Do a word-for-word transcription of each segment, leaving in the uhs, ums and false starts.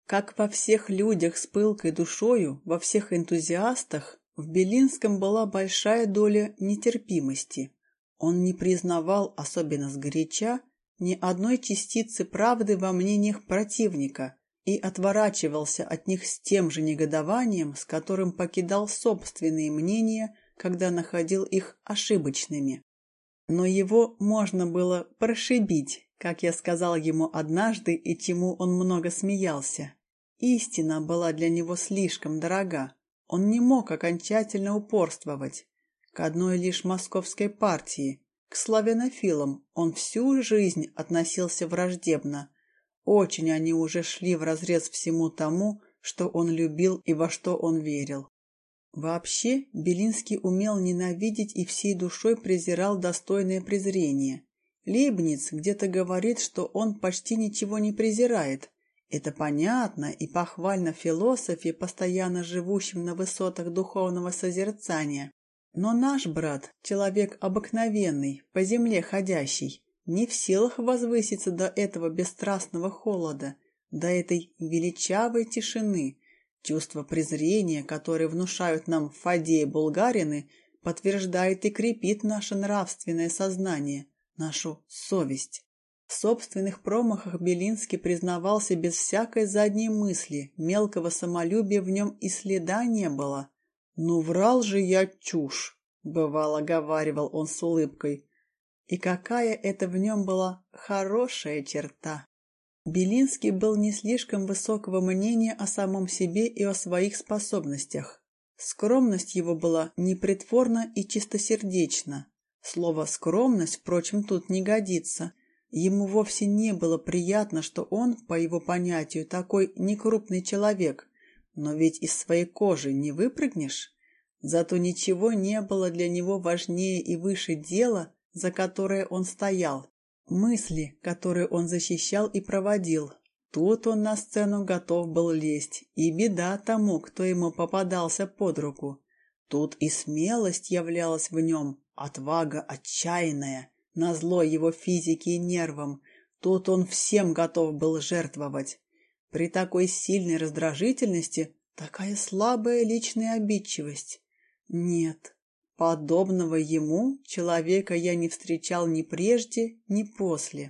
Как во всех людях с пылкой душою, во всех энтузиастах, в Белинском была большая доля нетерпимости. Он не признавал, особенно сгоряча, ни одной частицы правды во мнениях противника и отворачивался от них с тем же негодованием, с которым покидал собственные мнения, когда находил их ошибочными. Но его можно было прошибить, как я сказал ему однажды и чему он много смеялся. Истина была для него слишком дорога. Он не мог окончательно упорствовать. К одной лишь московской партии, к славянофилам, он всю жизнь относился враждебно. Очень они уже шли вразрез всему тому, что он любил и во что он верил. Вообще, Белинский умел ненавидеть и всей душой презирал достойное презрение. Лейбниц где-то говорит, что он почти ничего не презирает. Это понятно и похвально в философе, постоянно живущем на высотах духовного созерцания. Но наш брат, человек обыкновенный, по земле ходящий, не в силах возвыситься до этого бесстрастного холода, до этой величавой тишины. Чувство презрения, которое внушают нам Фадеи Булгарины, подтверждает и крепит наше нравственное сознание, нашу совесть. В собственных промахах Белинский признавался без всякой задней мысли, мелкого самолюбия в нем и следа не было. «Ну, врал же я чушь», — бывало говаривал он с улыбкой. И какая это в нем была хорошая черта! Белинский был не слишком высокого мнения о самом себе и о своих способностях. Скромность его была непритворна и чистосердечна. Слово «скромность», впрочем, тут не годится. Ему вовсе не было приятно, что он, по его понятию, такой некрупный человек. Но ведь из своей кожи не выпрыгнешь. Зато ничего не было для него важнее и выше дела, за которое он стоял. Мысли, которые он защищал и проводил. Тут он на сцену готов был лезть, и беда тому, кто ему попадался под руку. Тут и смелость являлась в нем, отвага отчаянная, назло его физике и нервам. Тут он всем готов был жертвовать. При такой сильной раздражительности такая слабая личная обидчивость. Нет, подобного ему человека я не встречал ни прежде, ни после.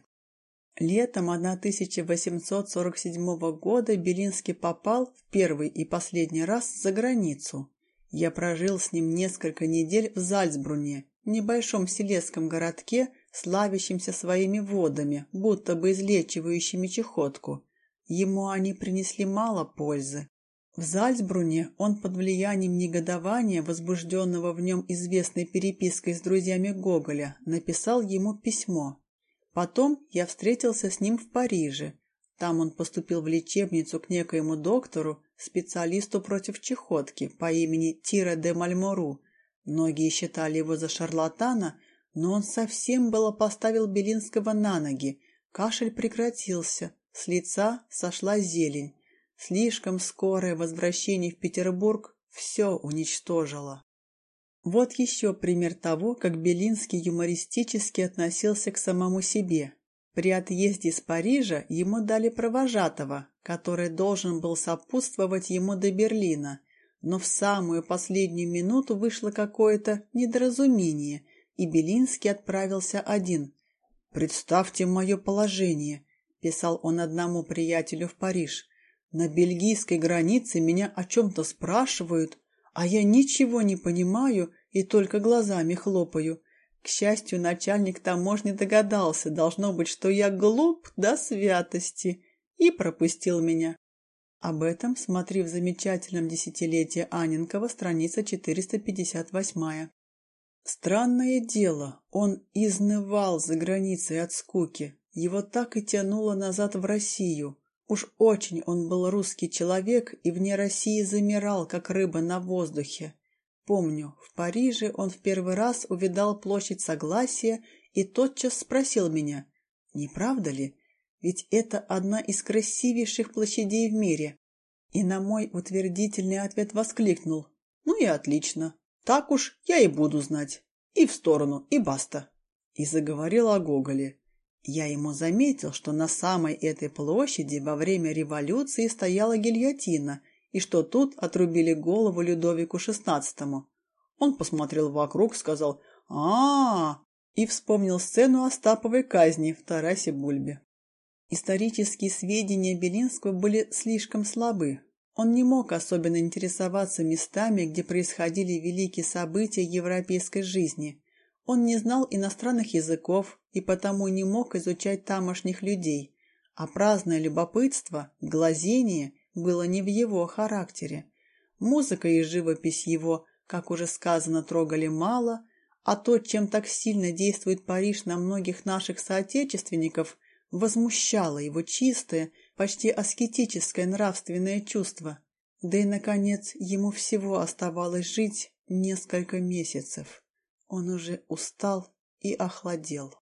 Летом тысяча восемьсот сорок седьмого года Белинский попал в первый и последний раз за границу. Я прожил с ним несколько недель в Зальцбруне, небольшом силезском городке, славящемся своими водами, будто бы излечивающими чехотку. Ему они принесли мало пользы. В Зальцбруне он под влиянием негодования, возбужденного в нем известной перепиской с друзьями Гоголя, написал ему письмо. Потом я встретился с ним в Париже. Там он поступил в лечебницу к некоему доктору, специалисту против чехотки по имени Тире де Мальмору. Многие считали его за шарлатана, но он совсем было поставил Белинского на ноги. Кашель прекратился, с лица сошла зелень. Слишком скорое возвращение в Петербург все уничтожило. Вот еще пример того, как Белинский юмористически относился к самому себе. При отъезде из Парижа ему дали провожатого, который должен был сопутствовать ему до Берлина, но в самую последнюю минуту вышло какое-то недоразумение, и Белинский отправился один. «Представьте мое положение», — писал он одному приятелю в Париж. «На бельгийской границе меня о чем-то спрашивают, а я ничего не понимаю и только глазами хлопаю. К счастью, начальник таможни догадался, должно быть, что я глуп до святости, и пропустил меня». Об этом смотри в замечательном десятилетии Анненкова, страница четыреста пятьдесят восемь. Странное дело, он изнывал за границей от скуки, его так и тянуло назад в Россию. Уж очень он был русский человек и вне России замирал, как рыба на воздухе. Помню, в Париже он в первый раз увидал площадь Согласия и тотчас спросил меня: «Не правда ли? Ведь это одна из красивейших площадей в мире». И на мой утвердительный ответ воскликнул: «Ну и отлично, так уж я и буду знать. И в сторону, и баста». И заговорил о Гоголе. Я ему заметил, что на самой этой площади во время революции стояла гильотина, и что тут отрубили голову Людовику шестнадцатому. Он посмотрел вокруг, сказал «А-а-а» и вспомнил сцену Остаповой казни в Тарасе Бульбе. Исторические сведения Белинского были слишком слабы. Он не мог особенно интересоваться местами, где происходили великие события европейской жизни. Он не знал иностранных языков и потому не мог изучать тамошних людей, а праздное любопытство, глазение было не в его характере. Музыка и живопись его, как уже сказано, трогали мало, а то, чем так сильно действует Париж на многих наших соотечественников, возмущало его чистое, почти аскетическое нравственное чувство. Да и, наконец, ему всего оставалось жить несколько месяцев. Он уже устал и охладел.